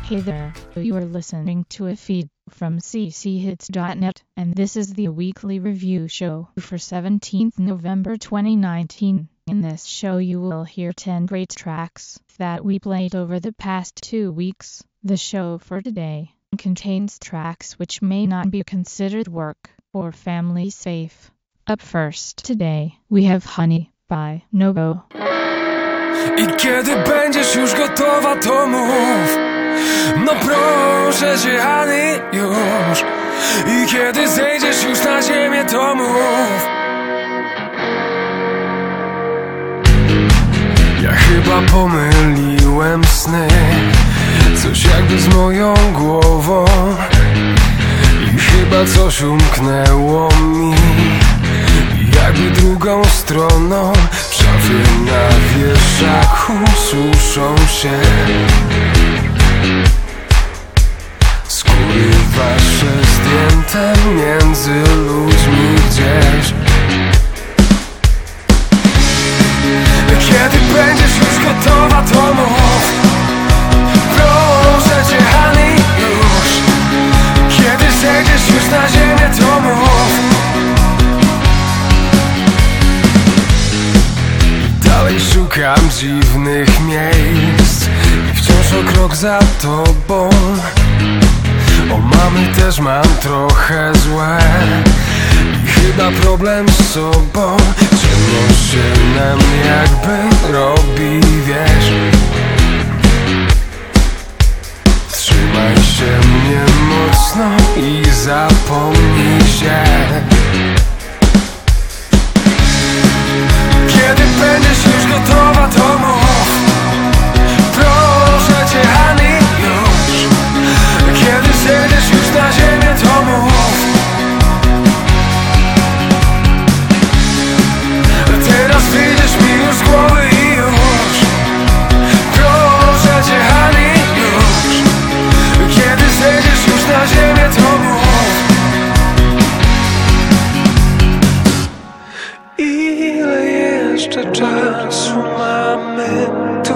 Hey there, you are listening to a feed from cchits.net, and this is the weekly review show for 17th November 2019. In this show you will hear 10 great tracks that we played over the past 2 weeks. The show for today contains tracks which may not be considered work or family safe. Up first today, we have Honey by Nobo. I kiedy będziesz już gotowa, to mów. No proszę cię, Honey, już. I kiedy zejdziesz już na ziemię, to mów. Ja chyba pomyliłem sny, coś jakby z moją głową. I chyba coś umknęło mi, jakby drugą stroną. Szafy na wieszaku suszą się, skóry wasze zdjęte między ludźmi gdzieś. Kiedy będziesz już gotowa, to mów. Proszę cię, Honey, już. Kiedy zejdziesz już na ziemię, to mów. Dalej szukam dziwnych miejsc i wciąż o krok za tobą. O mamy też mam trochę złe i chyba problem z sobą. Ciemno się nam jakby robi, wiesz. Trzymaj się mnie mocno i zapomnij się. Kiedy będziesz już gotowa, to mów. Proszę cię, Honey, już. Kiedy zejdziesz już na ziemię, to mów. Teraz wyjdziesz mi już z głowy i już. Proszę cię, Honey, już. Kiedy zejdziesz już na ziemię, to mów. Ile jeszcze czasu mamy tu?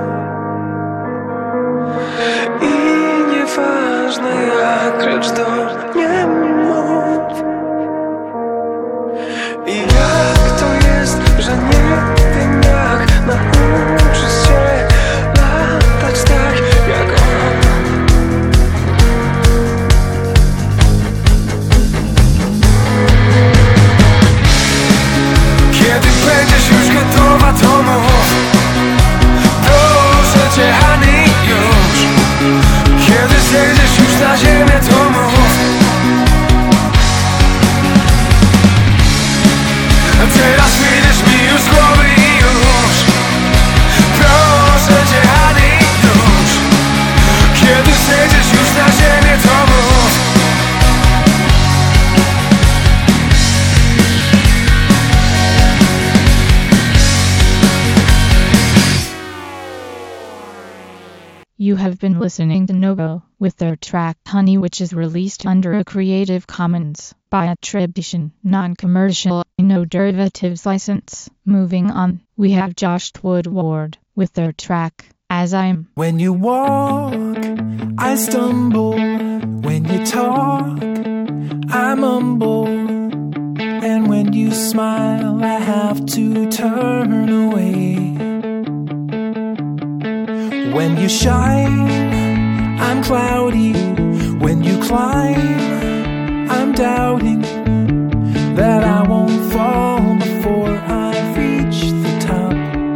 I nieważne jak, lecz do mnie mów. I jak to jest, że nie wiem jak nauczyć się latać tak jak on. Kiedy będziesz już gotowa, to mów. Proszę cię, Honey, już. Kiedy zejdziesz już na ziemię, to mów. Teraz wyjdziesz mi już z głowy i już. Proszę cię, Honey, już. Kiedy zejdziesz już na ziemię, to mów. You have been listening to Nobo with their track Honey, which is released under a Creative Commons by attribution, non-commercial, no derivatives license. Moving on, we have Josh Woodward with their track As I'm. When you walk, I stumble. When you talk, I mumble. And when you smile, I have to turn away. When you shine, I'm cloudy. When you climb, I'm doubting that I won't fall before I reach the top.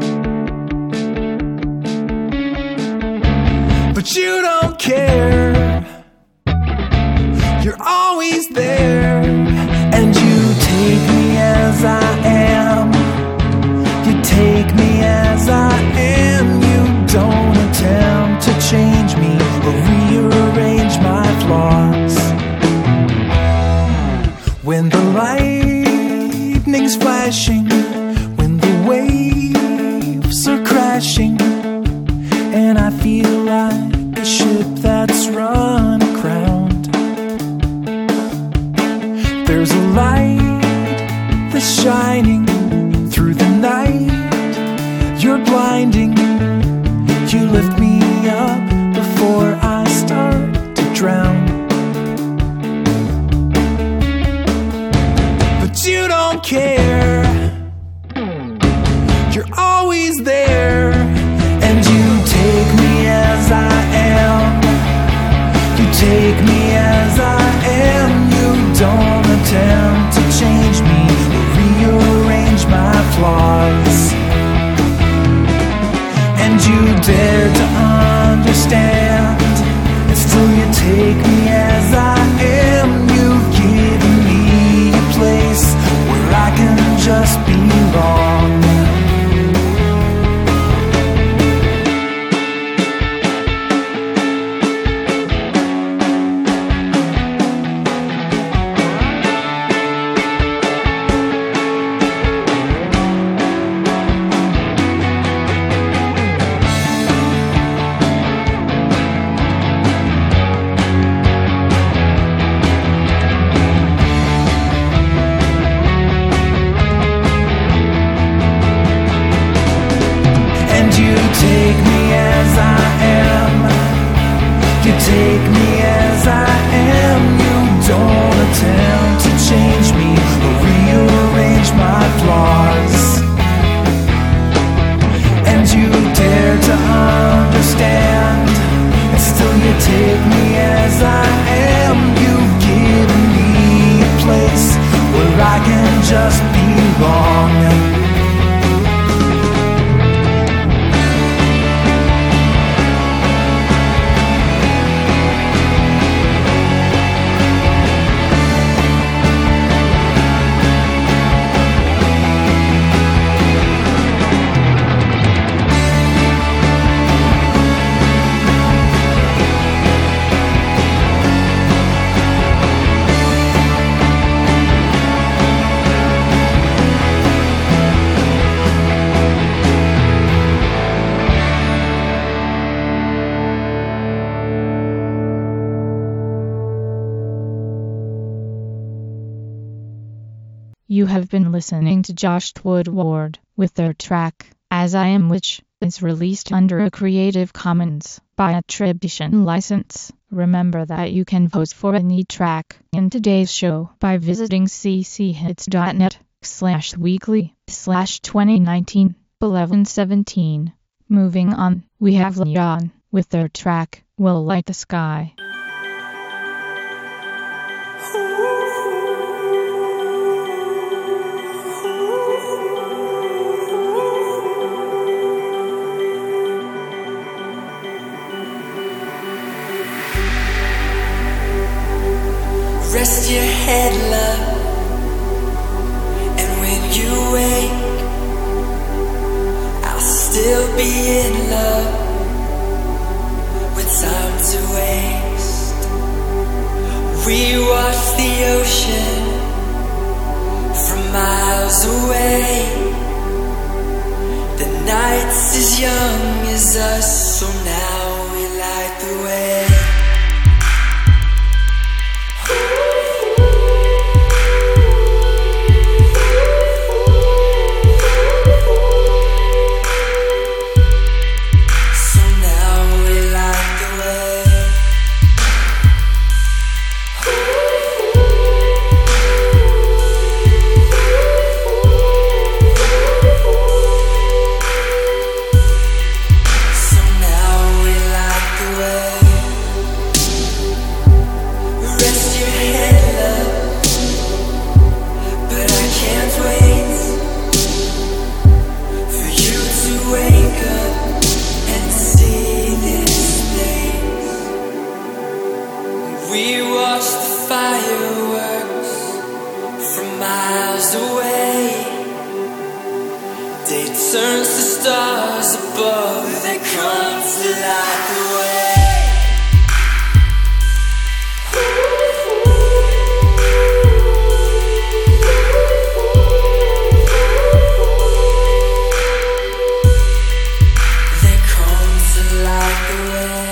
But you don't care. You're always there. And you take me as I am. You take me as I am. You don't attempt to change me or rearrange my flaws. When the lightning's flashing, when the waves are crashing, and I feel like a ship that's run aground, there's a light that's shining through the night. You're blinding. You lift me up before I care. You're always there, and you take me as I am. You take me as I am. You don't attempt to change me or rearrange my flaws. And you dare to understand, and still you take me as I am. You've given me a place where I can just belong. Take me as I am. You take me as I am. You don't attempt to change me or rearrange my flaws. And you dare to understand, and still you take me as I am. You've given me a place where I can just belong. You have been listening to Josh Woodward with their track, As I Am, which is released under a Creative Commons by attribution license. Remember that you can vote for any track in today's show by visiting cchits.net/weekly/2019-11-17. Moving on, we have Leon with their track, Will Light the Sky. Rest your head, love, and when you wake, I'll still be in love with time to waste. We watch the ocean from miles away. The night's as young as us, so now we light the way. Turns to stars above, they come to light the way. They come to light the way.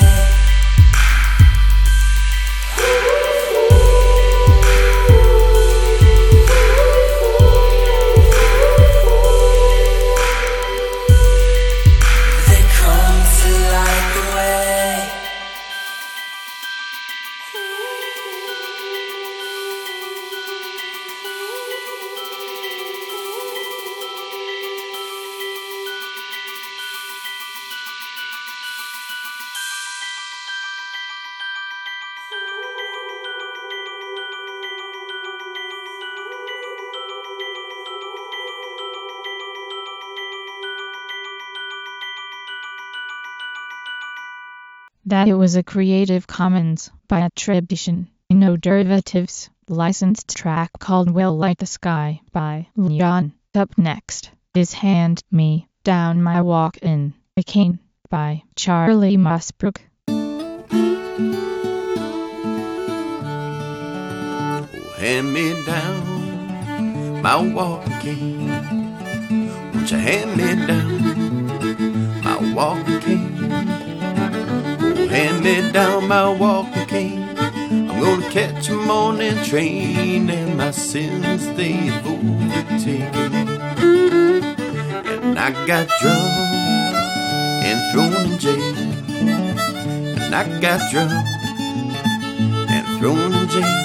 They come to light the way. that it was a Creative Commons by attribution, no derivatives, licensed track called Will Light the Sky by Leon. Up next is Hand Me Down My Walk-In a Cane by Charlie Mossbrook. Hand me down my walking cane. Won't you hand me down my walking cane? Oh, hand me down my walking cane. I'm gonna catch a morning train, and my sins they've overtaken me. And I got drunk and thrown in jail. And I got drunk and thrown in jail.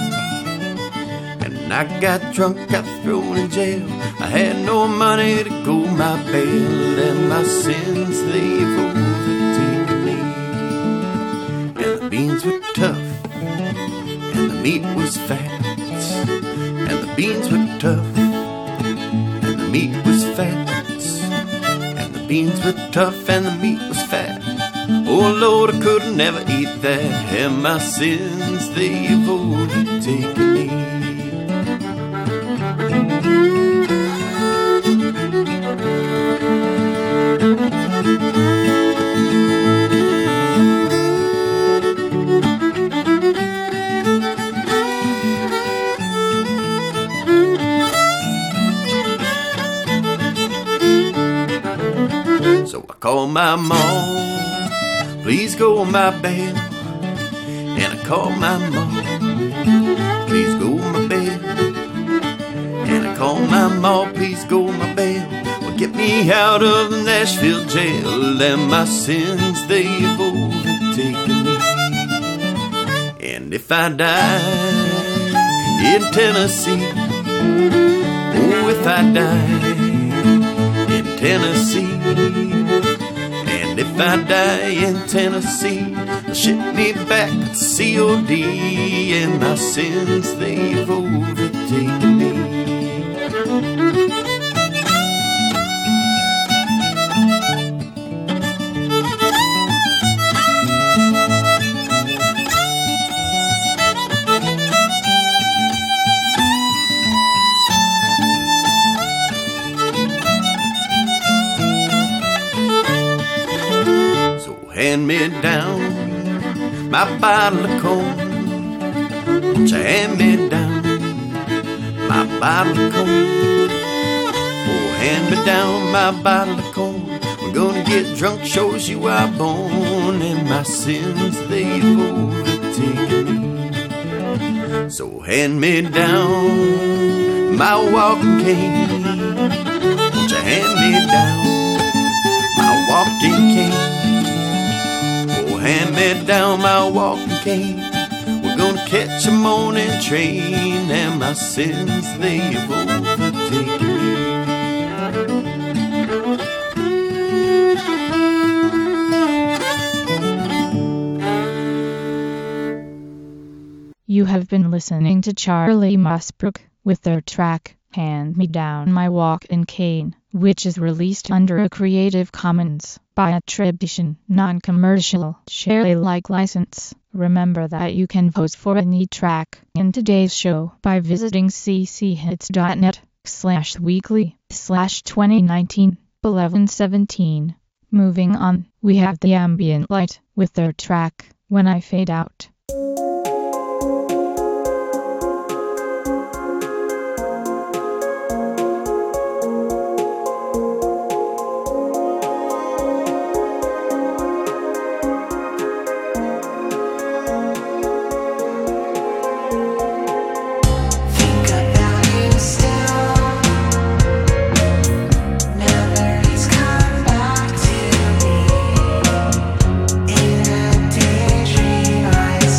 I got drunk, got thrown in jail. I had no money to go my bail, and my sins they've overtaken me. And the beans were tough, and the meat was fat. And the beans were tough, and the meat was fat. And the beans were tough, and the meat was fat. Oh Lord, I could never eat that, and my sins they've overtaken me. So I call my mom, please go on my bail. And I call my mom, please go on my bail. And I call my mom, please go on my bail. Well, get me out of the Nashville jail, and my sins they've overtaken me. And if I die in Tennessee, oh, if I die in Tennessee, and if I die in Tennessee, ship me back to COD, and my sins they've overtaken me. Hand me down my bottle of corn. Won't you hand me down my bottle of corn? Oh, hand me down my bottle of corn. We're gonna get drunk, shows you are born, and my sins they've overtaken me. So hand me down my walking cane. Won't you hand me down my walking cane? Hand me down my walking cane. We're gonna catch a morning train, and my sins they've overtaken me. You have been listening to Charlie Mossbrook with their track Hand Me Down My Walking Cane, which is released under a Creative Commons by attribution, non-commercial, share Alike license. Remember that you can vote for any track in today's show by visiting cchits.net/weekly/2019-11-17. Moving on, we have the Ambient Light with their track When I Fade Out. Daydream, I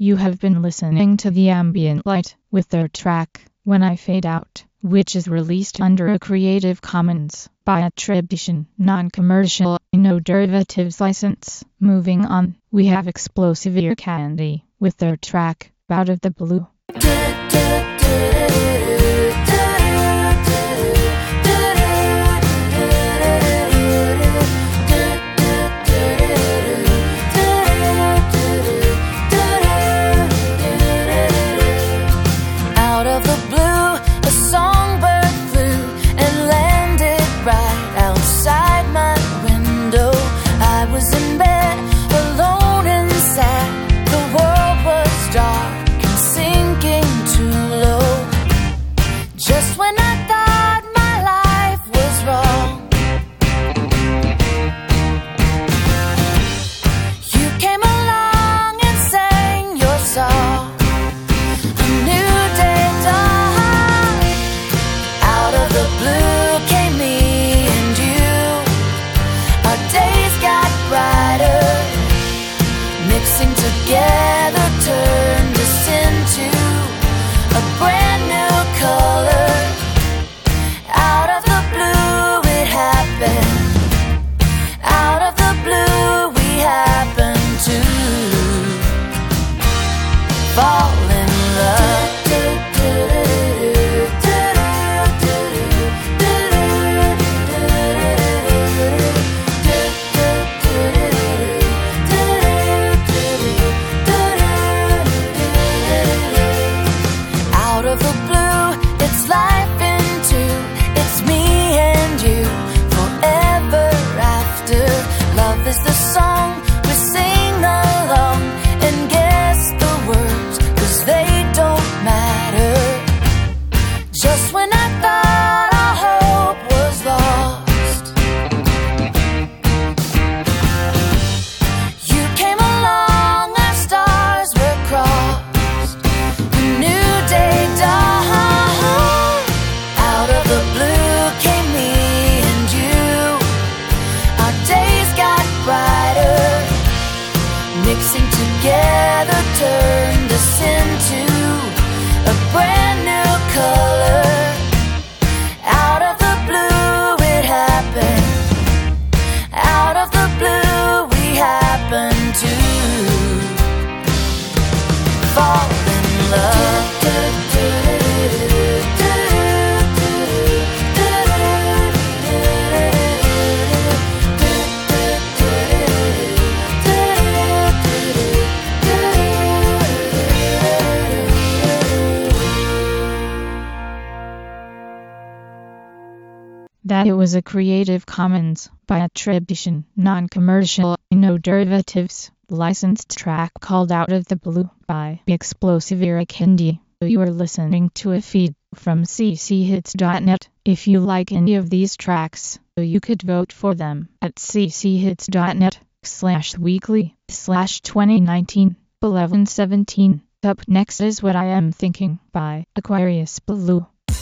You have been listening to The Ambient Light with their track, When I Fade Out, which is released under a Creative Commons by attribution, non-commercial, no derivatives license. Moving on, we have Explosive Ear Candy with their track, Out of the Blue. That it was a Creative Commons by attribution, non-commercial, no derivatives, licensed track called Out of the Blue by Explosive Ear Candy. You are listening to a feed from cchits.net. If you like any of these tracks, you could vote for them at cchits.net/weekly/2019-11-17. Up next is What I Am Thinking by Aquarius Blue.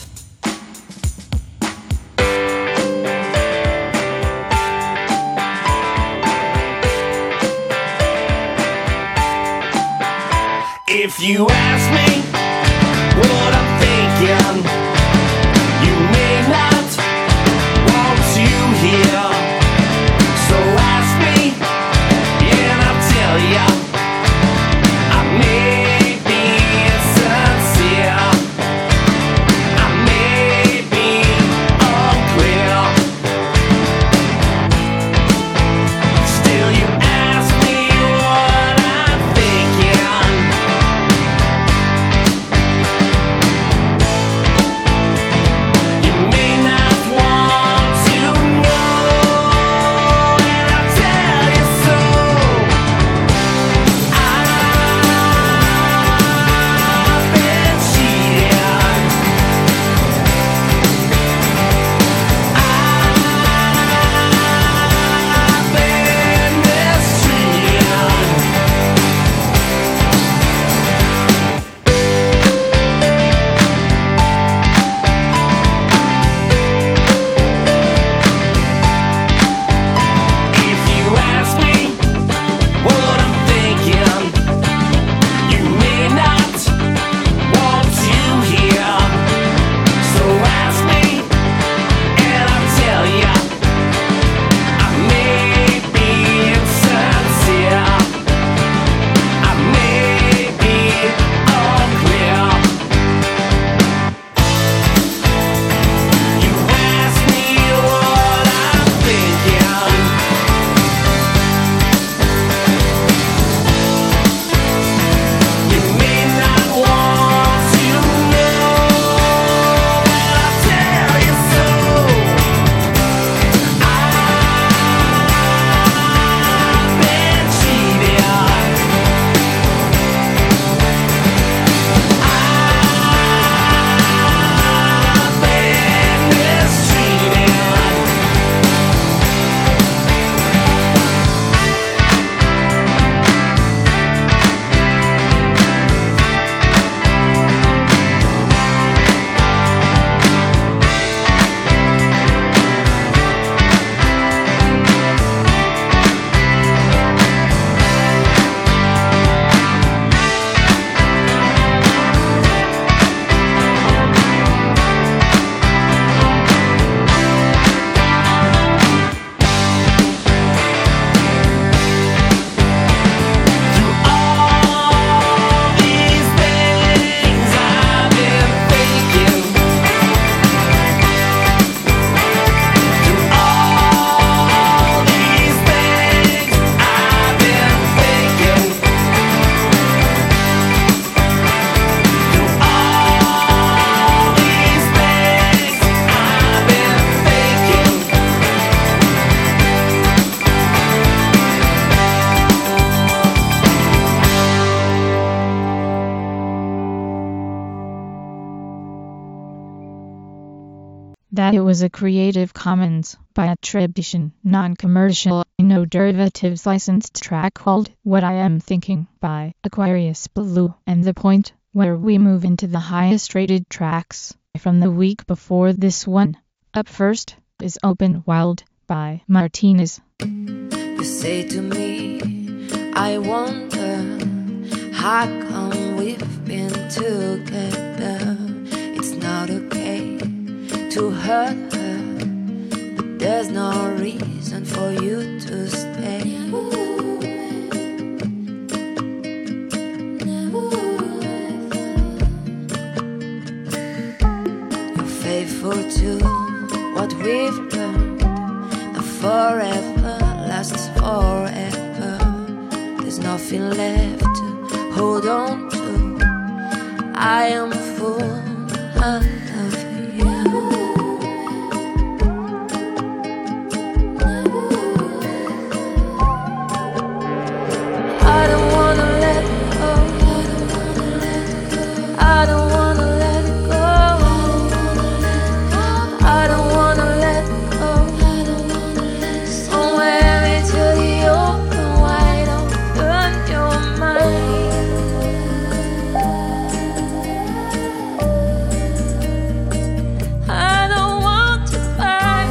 If you ask me what I'm thinking, you may not want to hear. So ask me, and I'll tell ya. I may be insincere, I may be unclear. Still you ask me what I'm thinking. That it was a Creative Commons by attribution, non-commercial, no derivatives licensed track called What I Am Thinking by Aquarius Blue. And the point where we move into the highest rated tracks from the week before this one. Up first is Open Wild by Martinez. You say to me, I wonder how come we've been together. It's not okay to hurt her, but there's no reason for you to stay. You're faithful to what we've done. The forever lasts forever. There's nothing left to hold on to. I am a fool, I love you. I don't wanna let go. I don't wanna let go. I don't wanna let go. Somewhere into the open, wide open, your mind. I don't want to fight.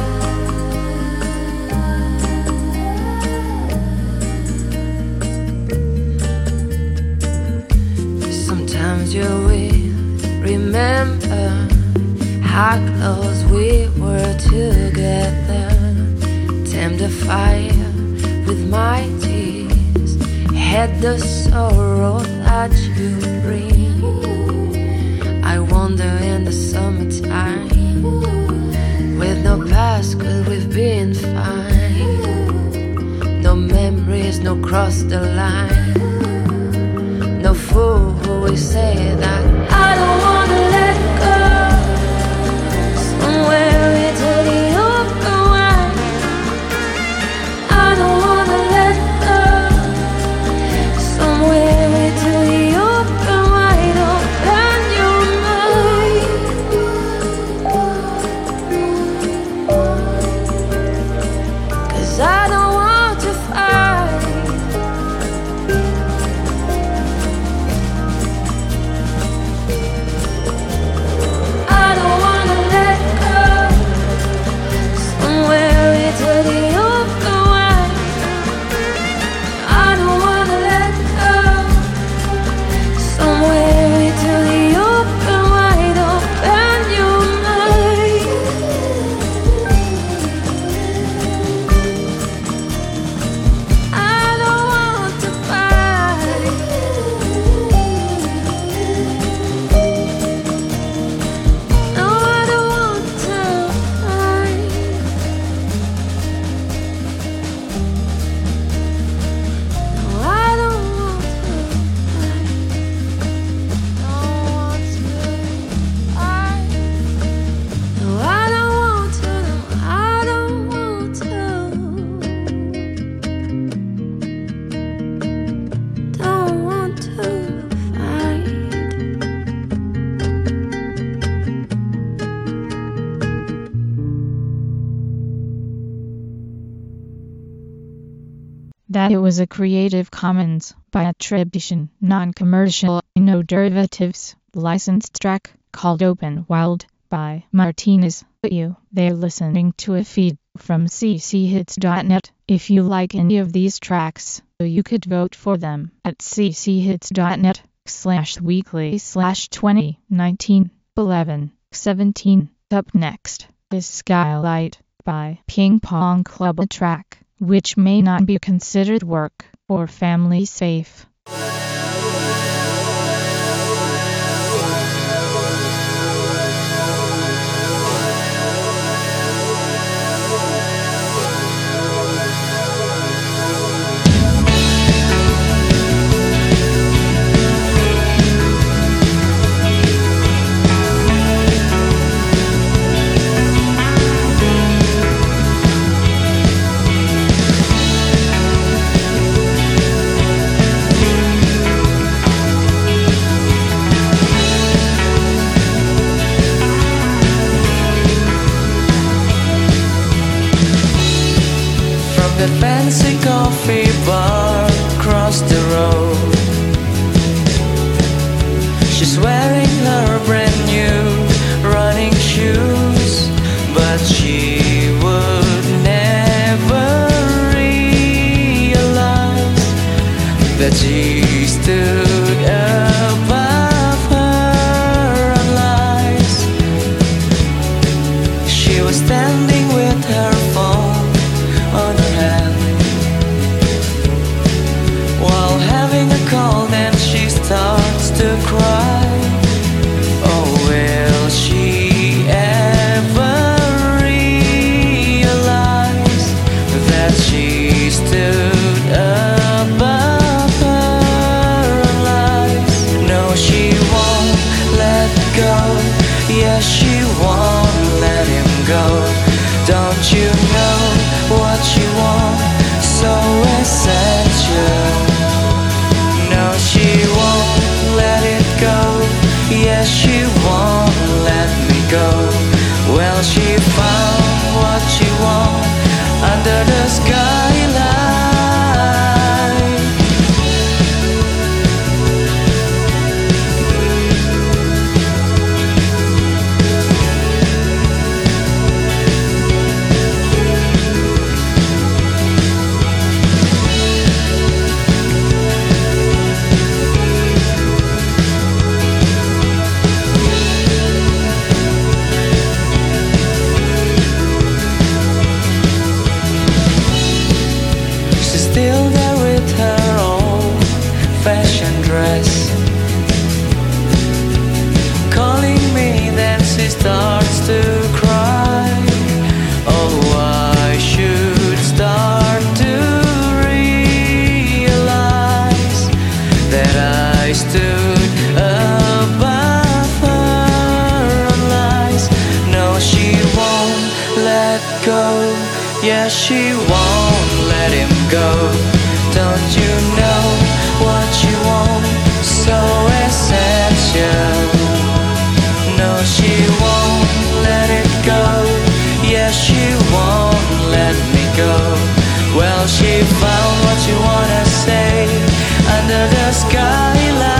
Sometimes you will remember how close we were together. Tame the fire with my tears. Had the sorrow that you bring. I wonder in the summertime, with no past, could we've been fine. No memories, no cross the line. No fool who will say that I don't wanna let go. Somewhere into the open wide. I don't wanna let go. Somewhere into the open wide. Open your mind. 'Cause I don't want to fight. I don't wanna let go. Somewhere into the open wide. I don't wanna let go. Somewhere into the open wide. Open your mind. I don't want to fight. No, I don't want to fight. No, I don't want to fight. Don't want to fight. No, I don't want to. No, I don't want to. Don't want to fight. That it was a Creative Commons by attribution, non-commercial, no derivatives, licensed track called Open Wild by Martinez. They're listening to a feed from cchits.net. If you like any of these tracks, you could vote for them at cchits.net/weekly/2019-11-17. Up next is Skylight by Ping Pong Club, a track which may not be considered work or family safe. that fancy coffee bar across the road. She's wearing her brand new running shoes, but she would never realize that she stood above her own lies. She was standing with her phone on her hand while having a cold, and she starts to cry. Oh, will she ever realize that she stood above her own lies? No, she won't let go. Yes, she won't let him go. Don't you know what you want? So essential. No, she won't let it go. Yes, she won't let me go. Well, she found what she wants under the skyline. Still there with her old fashioned dress, calling me, then she starts to cry. Oh, I should start to realize that I stood above her own lies. No, she won't let go. Yeah, she won't let him go. Don't you know what you want? So essential. No, she won't let it go. Yes, she won't let me go. Well, she found what you wanna say under the skyline.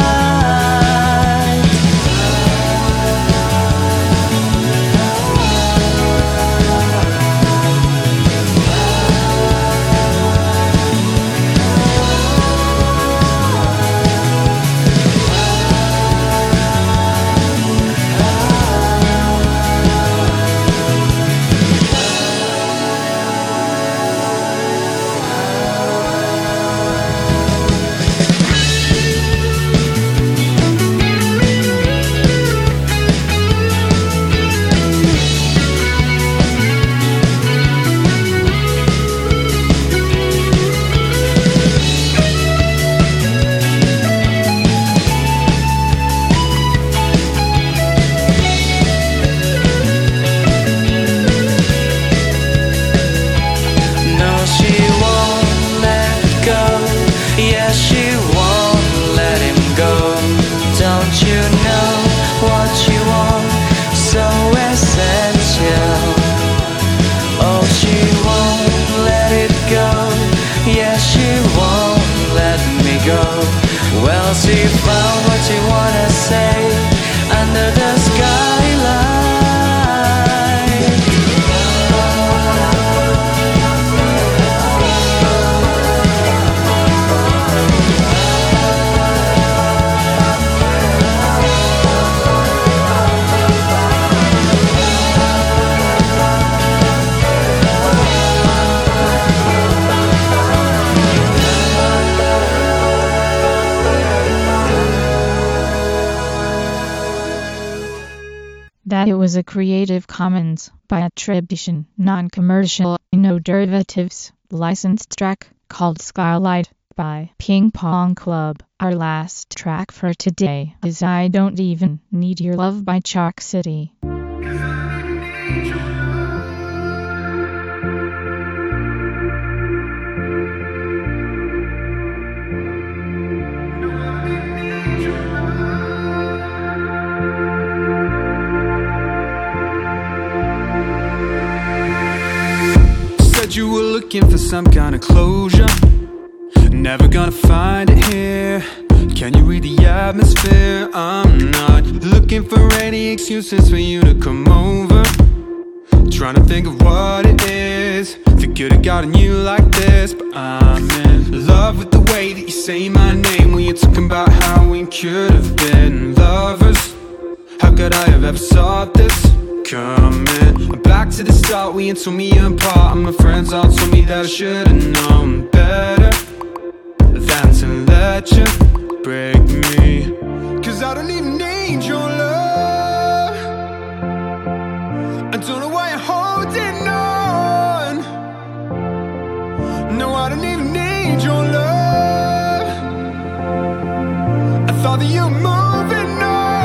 Well, she found what you wanna say under the skyline. That it was a Creative Commons by attribution, non-commercial, no derivatives, licensed track called Skylight by Ping Pong Club. Our last track for today is I Don't Even Need Your Love by Chalk City. you were looking for some kind of closure. Never gonna find it here. Can you read the atmosphere? I'm not looking for any excuses for you to come over. Trying to think of what it is that could have gotten you like this. But I'm in love with the way that you say my name when you're talking about how we could have been lovers. How could I have ever thought this coming? I'm back to the start, we ain't told me apart. And my friends all told me that I should've known better than to let you break me. Cause I don't even need your love. I don't know why you're holding on. No, I don't even need your love. I thought that you were moving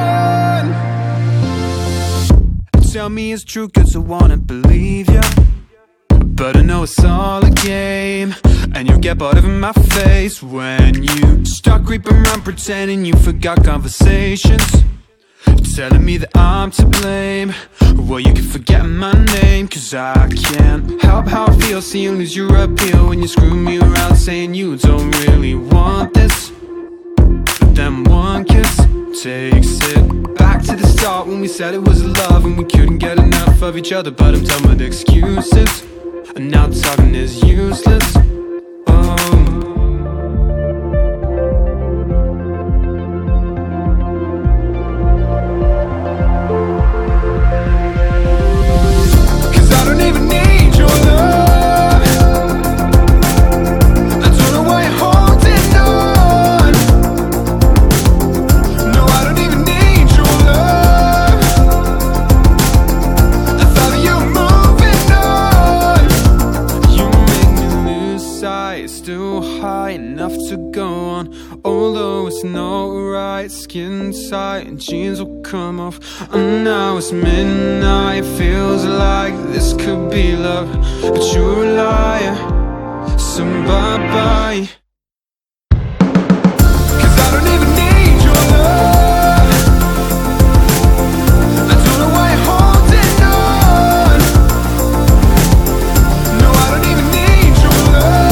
on. Tell me it's true cause I wanna believe ya, but I know it's all a game. And you get bored of my face when you start creeping around pretending you forgot conversations, telling me that I'm to blame. Well, you can forget my name, cause I can't help how I feel seeing you lose your appeal when you screw me around saying you don't really want this. But then one kiss takes it back to the start when we said it was love and we couldn't get enough of each other. But I'm done with excuses, and now talking is useless. Still high enough to go on, although it's not right. Skin tight and jeans will come off. And now it's midnight, feels like this could be love, but you're a liar, so bye-bye. Cause I don't even need your love. I don't know why you're holding on. No, I don't even need your love.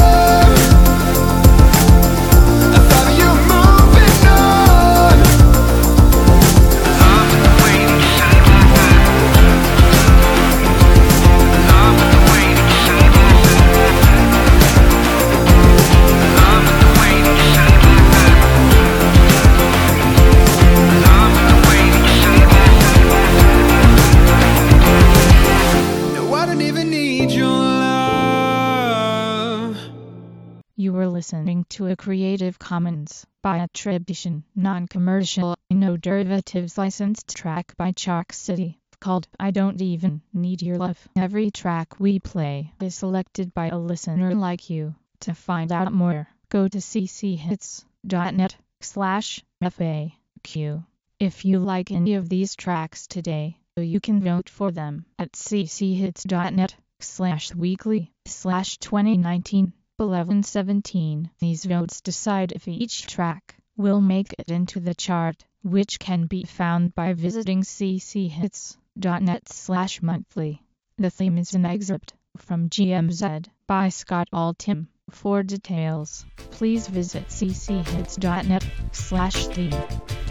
You were listening to a Creative Commons by attribution, non-commercial, no derivatives licensed track by Chalk City, called I Don't Even Need Your Love. Every track we play is selected by a listener like you. To find out more, go to cchits.net/FAQ. If you like any of these tracks today, you can vote for them at cchits.net/weekly/2019. 1117. These votes decide if each track will make it into the chart, which can be found by visiting cchits.net/monthly. The theme is an excerpt from GMZ by Scott Altham. For details, please visit cchits.net/theme.